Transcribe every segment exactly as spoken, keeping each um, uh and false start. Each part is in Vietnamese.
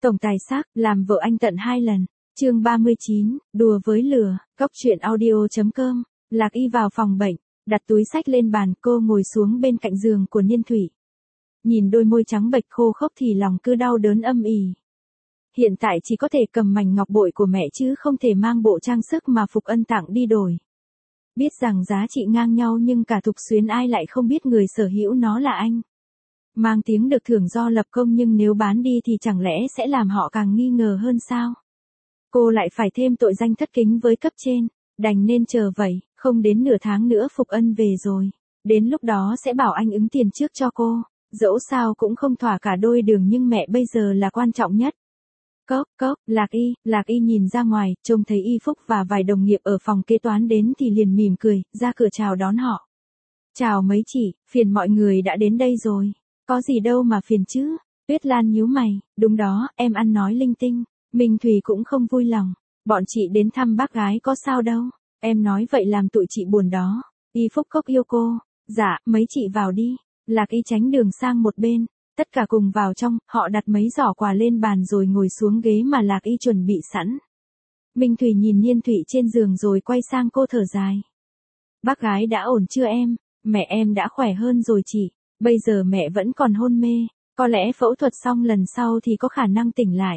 Tổng tài xác, làm vợ anh tận hai lần. Chương ba mươi chín, đùa với lửa, cóc truyện audio chấm com. Lạc Y vào phòng bệnh, đặt túi sách lên bàn, cô ngồi xuống bên cạnh giường của Niên Thủy. Nhìn đôi môi trắng bệch khô khốc thì lòng cứ đau đớn âm ỉ. Hiện tại chỉ có thể cầm mảnh ngọc bội của mẹ chứ không thể mang bộ trang sức mà Phục Ân tặng đi đổi. Biết rằng giá trị ngang nhau nhưng cả Thục Xuyến ai lại không biết người sở hữu nó là anh. Mang tiếng được thưởng do lập công nhưng nếu bán đi thì chẳng lẽ sẽ làm họ càng nghi ngờ hơn sao? Cô lại phải thêm tội danh thất kính với cấp trên, đành nên chờ vậy, không đến nửa tháng nữa Phục Ân về rồi. Đến lúc đó sẽ bảo anh ứng tiền trước cho cô, dẫu sao cũng không thỏa cả đôi đường nhưng mẹ bây giờ là quan trọng nhất. Cốc, cốc, Lạc Y, Lạc Y nhìn ra ngoài, trông thấy Y Phúc và vài đồng nghiệp ở phòng kế toán đến thì liền mỉm cười, ra cửa chào đón họ. Chào mấy chị, phiền mọi người đã đến đây rồi. Có gì đâu mà phiền chứ. Tuyết Lan nhíu mày, đúng đó, em ăn nói linh tinh. Minh Thùy cũng không vui lòng. Bọn chị đến thăm bác gái có sao đâu. Em nói vậy làm tụi chị buồn đó. Y Phúc Cốc yêu cô. Dạ, mấy chị vào đi. Lạc Y tránh đường sang một bên. Tất cả cùng vào trong, họ đặt mấy giỏ quà lên bàn rồi ngồi xuống ghế mà Lạc Y chuẩn bị sẵn. Minh Thùy nhìn Niên Thụy trên giường rồi quay sang cô thở dài. Bác gái đã ổn chưa em? Mẹ em đã khỏe hơn rồi chị. Bây giờ mẹ vẫn còn hôn mê. Có lẽ phẫu thuật xong lần sau thì có khả năng tỉnh lại.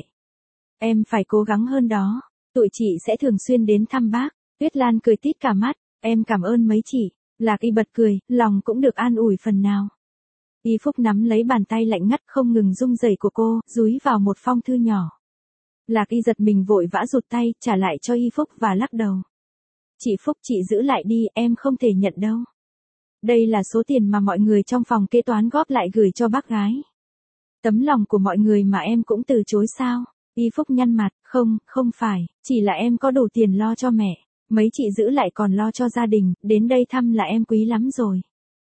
Em phải cố gắng hơn đó. Tụi chị sẽ thường xuyên đến thăm bác. Tuyết Lan cười tít cả mắt. Em cảm ơn mấy chị. Lạc Y bật cười, lòng cũng được an ủi phần nào. Y Phúc nắm lấy bàn tay lạnh ngắt không ngừng rung rẩy của cô, dúi vào một phong thư nhỏ. Lạc Y giật mình vội vã rụt tay, trả lại cho Y Phúc và lắc đầu. Chị Phúc chị giữ lại đi, em không thể nhận đâu. Đây là số tiền mà mọi người trong phòng kế toán góp lại gửi cho bác gái. Tấm lòng của mọi người mà em cũng từ chối sao? Y Phúc nhăn mặt, không, không phải, chỉ là em có đủ tiền lo cho mẹ. Mấy chị giữ lại còn lo cho gia đình, đến đây thăm là em quý lắm rồi.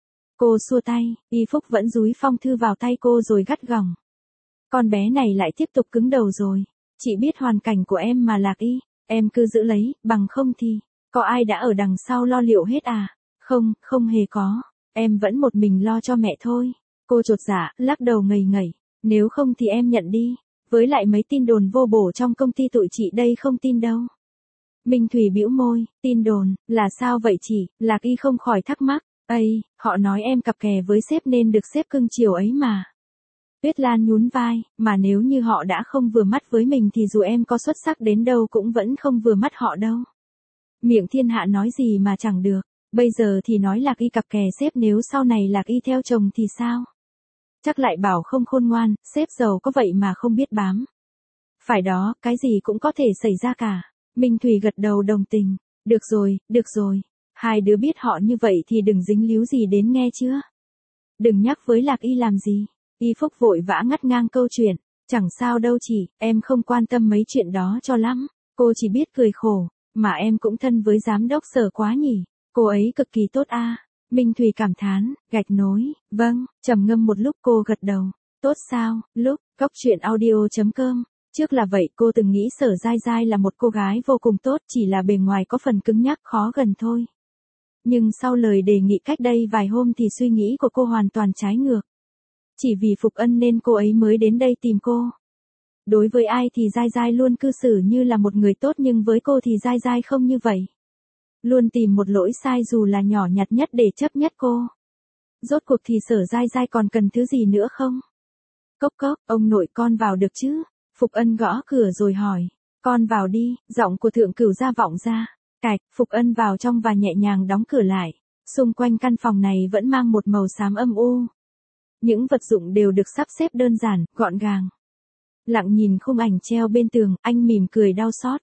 Cô xua tay, Y Phúc vẫn dúi phong thư vào tay cô rồi gắt gỏng. Con bé này lại tiếp tục cứng đầu rồi. Chị biết hoàn cảnh của em mà Lạc Y, em cứ giữ lấy, bằng không thì, có ai đã ở đằng sau lo liệu hết à? Không, không hề có, em vẫn một mình lo cho mẹ thôi. Cô chột dạ, lắc đầu ngây ngẩy, nếu không thì em nhận đi, với lại mấy tin đồn vô bổ trong công ty tụi chị đây không tin đâu. Minh Thùy bĩu môi, tin đồn, là sao vậy chị? Lạc Y không khỏi thắc mắc. Ây, họ nói em cặp kè với sếp nên được sếp cưng chiều ấy mà. Tuyết Lan nhún vai, mà nếu như họ đã không vừa mắt với mình thì dù em có xuất sắc đến đâu cũng vẫn không vừa mắt họ đâu. Miệng thiên hạ nói gì mà chẳng được, bây giờ thì nói Lạc Y cặp kè sếp, nếu sau này Lạc Y theo chồng thì sao? Chắc lại bảo không khôn ngoan, sếp giàu có vậy mà không biết bám. Phải đó, cái gì cũng có thể xảy ra cả. Minh Thùy gật đầu đồng tình, được rồi, được rồi. Hai đứa biết họ như vậy thì đừng dính líu gì đến nghe chưa? Đừng nhắc với Lạc Y làm gì. Y Phúc vội vã ngắt ngang câu chuyện. Chẳng sao đâu chị, em không quan tâm mấy chuyện đó cho lắm. Cô chỉ biết cười khổ, mà em cũng thân với giám đốc Sở quá nhỉ. Cô ấy cực kỳ tốt a. À. Minh Thùy cảm thán, gạch nối, vâng, trầm ngâm một lúc cô gật đầu. Tốt sao, lúc, cóc truyện audio chấm com. Trước là vậy cô từng nghĩ Sở Giai Giai là một cô gái vô cùng tốt, chỉ là bề ngoài có phần cứng nhắc khó gần thôi. Nhưng sau lời đề nghị cách đây vài hôm thì suy nghĩ của cô hoàn toàn trái ngược. Chỉ vì Phục Ân nên cô ấy mới đến đây tìm cô. Đối với ai thì Giai Giai luôn cư xử như là một người tốt nhưng với cô thì Giai Giai không như vậy. Luôn tìm một lỗi sai dù là nhỏ nhặt nhất để chấp nhất cô. Rốt cuộc thì Sở Giai Giai còn cần thứ gì nữa không? Cốc cốc, ông nội con vào được chứ? Phục Ân gõ cửa rồi hỏi. Con vào đi, giọng của Thượng Cửu Gia vọng ra. Cạch, Phục Ân vào trong và nhẹ nhàng đóng cửa lại. Xung quanh căn phòng này vẫn mang một màu xám âm u. Những vật dụng đều được sắp xếp đơn giản, gọn gàng. Lặng nhìn khung ảnh treo bên tường, anh mỉm cười đau xót.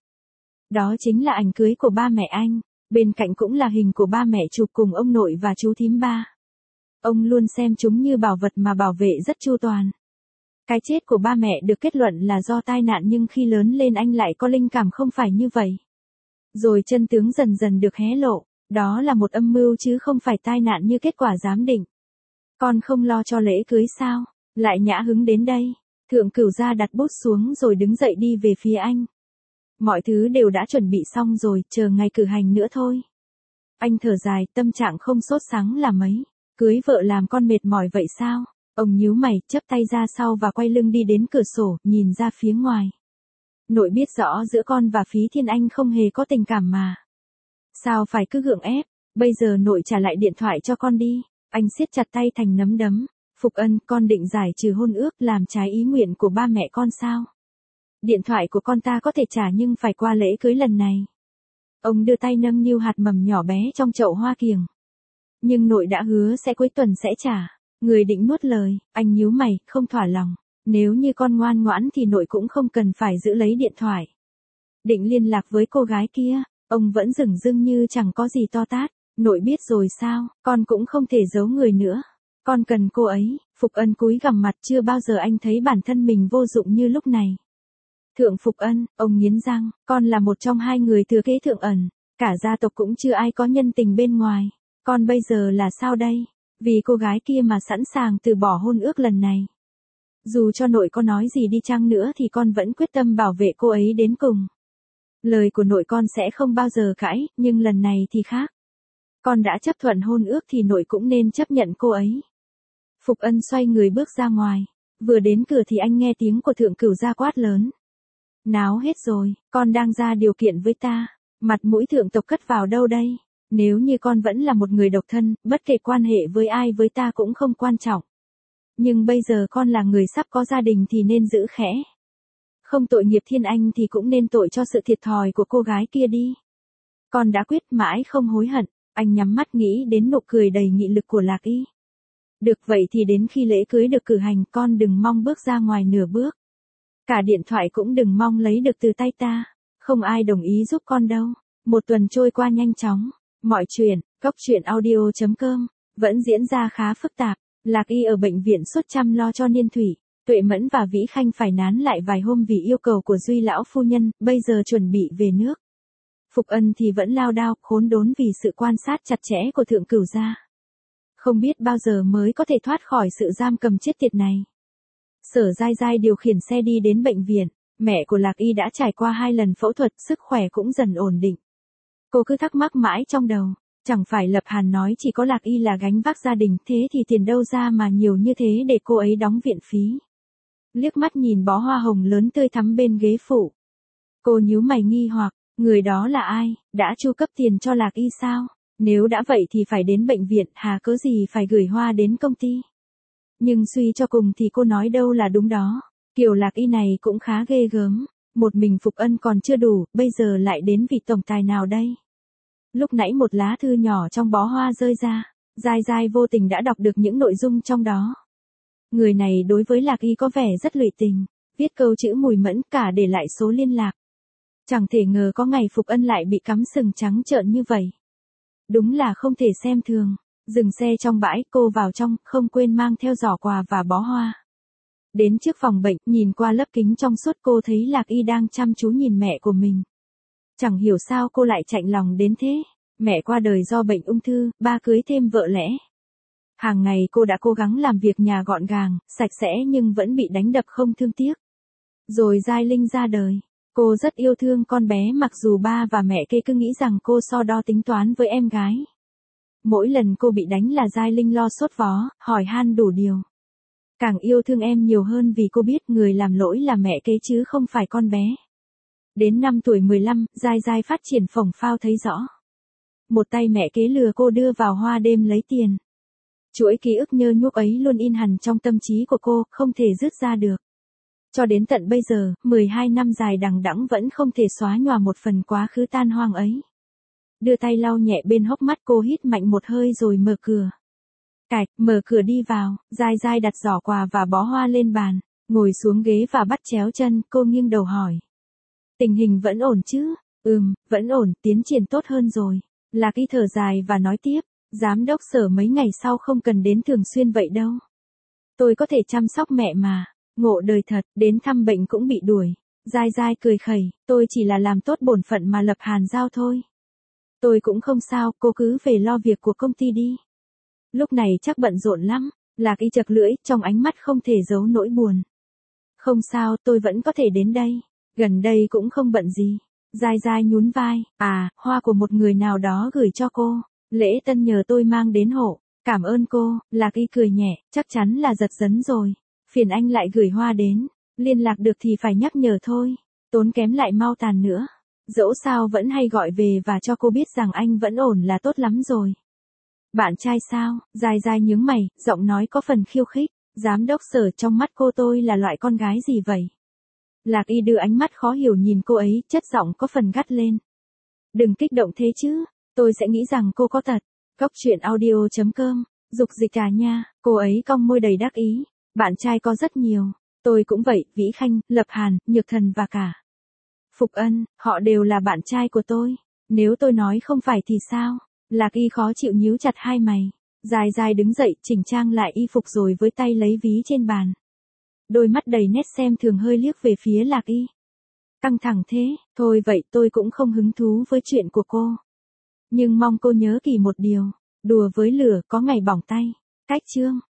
Đó chính là ảnh cưới của ba mẹ anh. Bên cạnh cũng là hình của ba mẹ chụp cùng ông nội và chú thím ba. Ông luôn xem chúng như bảo vật mà bảo vệ rất chu toàn. Cái chết của ba mẹ được kết luận là do tai nạn nhưng khi lớn lên anh lại có linh cảm không phải như vậy. Rồi chân tướng dần dần được hé lộ, đó là một âm mưu chứ không phải tai nạn như kết quả giám định. Con không lo cho lễ cưới sao? Lại nhã hứng đến đây. Thượng Cửu Gia đặt bút xuống rồi đứng dậy đi về phía anh. Mọi thứ đều đã chuẩn bị xong rồi, chờ ngày cử hành nữa thôi. Anh thở dài, tâm trạng không sốt sắng là mấy. Cưới vợ làm con mệt mỏi vậy sao? Ông nhíu mày, chắp tay ra sau và quay lưng đi đến cửa sổ, nhìn ra phía ngoài. Nội biết rõ giữa con và Phí Thiên Anh không hề có tình cảm mà. Sao phải cứ gượng ép, bây giờ nội trả lại điện thoại cho con đi. Anh siết chặt tay thành nắm đấm. Phục Ân, con định giải trừ hôn ước làm trái ý nguyện của ba mẹ con sao? Điện thoại của con ta có thể trả nhưng phải qua lễ cưới lần này. Ông đưa tay nâng niu hạt mầm nhỏ bé trong chậu hoa kiểng. Nhưng nội đã hứa sẽ cuối tuần sẽ trả. Người định nuốt lời, anh nhíu mày, không thỏa lòng. Nếu như con ngoan ngoãn thì nội cũng không cần phải giữ lấy điện thoại. Định liên lạc với cô gái kia, ông vẫn dửng dưng như chẳng có gì to tát. Nội biết rồi sao, con cũng không thể giấu người nữa. Con cần cô ấy. Phục Ân cúi gằm mặt, chưa bao giờ anh thấy bản thân mình vô dụng như lúc này. Thượng Phục Ân, ông nghiến răng, con là một trong hai người thừa kế Thượng Ẩn. Cả gia tộc cũng chưa ai có nhân tình bên ngoài. Con bây giờ là sao đây? Vì cô gái kia mà sẵn sàng từ bỏ hôn ước lần này. Dù cho nội có nói gì đi chăng nữa thì con vẫn quyết tâm bảo vệ cô ấy đến cùng. Lời của nội con sẽ không bao giờ cãi, nhưng lần này thì khác. Con đã chấp thuận hôn ước thì nội cũng nên chấp nhận cô ấy. Phục Ân xoay người bước ra ngoài. Vừa đến cửa thì anh nghe tiếng của Thượng Cửu gia quát lớn. Náo hết rồi, con đang ra điều kiện với ta. Mặt mũi thượng tộc cất vào đâu đây? Nếu như con vẫn là một người độc thân, bất kể quan hệ với ai với ta cũng không quan trọng. Nhưng bây giờ con là người sắp có gia đình thì nên giữ khẽ. Không tội nghiệp Thiên Anh thì cũng nên tội cho sự thiệt thòi của cô gái kia đi. Con đã quyết mãi không hối hận. Anh nhắm mắt nghĩ đến nụ cười đầy nghị lực của Lạc Y. Được vậy thì đến khi lễ cưới được cử hành con đừng mong bước ra ngoài nửa bước. Cả điện thoại cũng đừng mong lấy được từ tay ta. Không ai đồng ý giúp con đâu. Một tuần trôi qua nhanh chóng. Mọi chuyện, góc truyện audio chấm com, vẫn diễn ra khá phức tạp. Lạc Y ở bệnh viện suốt chăm lo cho Niên Thủy. Tuệ Mẫn và Vĩ Khanh phải nán lại vài hôm vì yêu cầu của Duy lão phu nhân, bây giờ chuẩn bị về nước. Phục Ân thì vẫn lao đao, khốn đốn vì sự quan sát chặt chẽ của Thượng Cửu gia. Không biết bao giờ mới có thể thoát khỏi sự giam cầm chết tiệt này. Sở Giai Giai điều khiển xe đi đến bệnh viện, mẹ của Lạc Y đã trải qua hai lần phẫu thuật, sức khỏe cũng dần ổn định. Cô cứ thắc mắc mãi trong đầu, chẳng phải Lập Hàn nói chỉ có Lạc Y là gánh vác gia đình, thế thì tiền đâu ra mà nhiều như thế để cô ấy đóng viện phí. Liếc mắt nhìn bó hoa hồng lớn tươi thắm bên ghế phụ. Cô nhíu mày nghi hoặc, người đó là ai, đã chu cấp tiền cho Lạc Y sao? Nếu đã vậy thì phải đến bệnh viện, hà cớ gì phải gửi hoa đến công ty. Nhưng suy cho cùng thì cô nói đâu là đúng đó. Kiểu Lạc Y này cũng khá ghê gớm. Một mình Phục Ân còn chưa đủ, bây giờ lại đến vị tổng tài nào đây? Lúc nãy một lá thư nhỏ trong bó hoa rơi ra, Giai Giai vô tình đã đọc được những nội dung trong đó. Người này đối với Lạc Y có vẻ rất lụy tình, viết câu chữ mùi mẫn cả để lại số liên lạc. Chẳng thể ngờ có ngày Phục Ân lại bị cắm sừng trắng trợn như vậy. Đúng là không thể xem thường. Dừng xe trong bãi, cô vào trong, không quên mang theo giỏ quà và bó hoa. Đến trước phòng bệnh, nhìn qua lớp kính trong suốt cô thấy Lạc Y đang chăm chú nhìn mẹ của mình. Chẳng hiểu sao cô lại chạnh lòng đến thế. Mẹ qua đời do bệnh ung thư, ba cưới thêm vợ lẽ. Hàng ngày cô đã cố gắng làm việc nhà gọn gàng, sạch sẽ nhưng vẫn bị đánh đập không thương tiếc. Rồi Giai Linh ra đời. Cô rất yêu thương con bé mặc dù ba và mẹ kê cứ nghĩ rằng cô so đo tính toán với em gái. Mỗi lần cô bị đánh là Giai Linh lo sốt vó, hỏi han đủ điều. Càng yêu thương em nhiều hơn vì cô biết người làm lỗi là mẹ kế chứ không phải con bé. Đến năm tuổi mười lăm, Giai Giai phát triển phồng phao thấy rõ. Một tay mẹ kế lừa cô đưa vào hoa đêm lấy tiền. Chuỗi ký ức nhơ nhuốc ấy luôn in hằn trong tâm trí của cô, không thể dứt ra được. Cho đến tận bây giờ, mười hai năm dài đằng đẵng vẫn không thể xóa nhòa một phần quá khứ tan hoang ấy. Đưa tay lau nhẹ bên hốc mắt cô hít mạnh một hơi rồi mở cửa. Cạch, mở cửa đi vào, Giai Giai đặt giỏ quà và bó hoa lên bàn, ngồi xuống ghế và bắt chéo chân, cô nghiêng đầu hỏi. Tình hình vẫn ổn chứ? Ừm, vẫn ổn, tiến triển tốt hơn rồi. Lạc Y thở dài và nói tiếp, giám đốc Sở mấy ngày sau không cần đến thường xuyên vậy đâu. Tôi có thể chăm sóc mẹ mà. Ngộ đời thật, đến thăm bệnh cũng bị đuổi. Giai Giai cười khẩy, tôi chỉ là làm tốt bổn phận mà Lập Hàn giao thôi. Tôi cũng không sao, cô cứ về lo việc của công ty đi. Lúc này chắc bận rộn lắm. Lạc Y chật lưỡi, trong ánh mắt không thể giấu nỗi buồn. Không sao, tôi vẫn có thể đến đây. Gần đây cũng không bận gì. Giai Giai nhún vai, à, hoa của một người nào đó gửi cho cô. Lễ tân nhờ tôi mang đến hộ. Cảm ơn cô, Lạc Y cười nhẹ, chắc chắn là giật dấn rồi. Phiền anh lại gửi hoa đến, liên lạc được thì phải nhắc nhở thôi, tốn kém lại mau tàn nữa. Dẫu sao vẫn hay gọi về và cho cô biết rằng anh vẫn ổn là tốt lắm rồi. Bạn trai sao? Dài dài nhướng mày, giọng nói có phần khiêu khích. Giám đốc Sở, trong mắt cô tôi là loại con gái gì vậy? Lạc Y đưa ánh mắt khó hiểu nhìn cô ấy, chất giọng có phần gắt lên. Đừng kích động thế chứ, tôi sẽ nghĩ rằng cô có tật. Cốc truyện audio chấm com, dục dịch à nha, cô ấy cong môi đầy đắc ý. Bạn trai có rất nhiều, tôi cũng vậy, Vĩ Khanh, Lập Hàn, Nhược Thần và cả Phục Ân, họ đều là bạn trai của tôi. Nếu tôi nói không phải thì sao? Lạc Y khó chịu nhíu chặt hai mày. Dài dài đứng dậy, chỉnh trang lại y phục rồi với tay lấy ví trên bàn. Đôi mắt đầy nét xem thường hơi liếc về phía Lạc Y. Căng thẳng thế, thôi vậy tôi cũng không hứng thú với chuyện của cô. Nhưng mong cô nhớ kỹ một điều, đùa với lửa có ngày bỏng tay. Cách chương.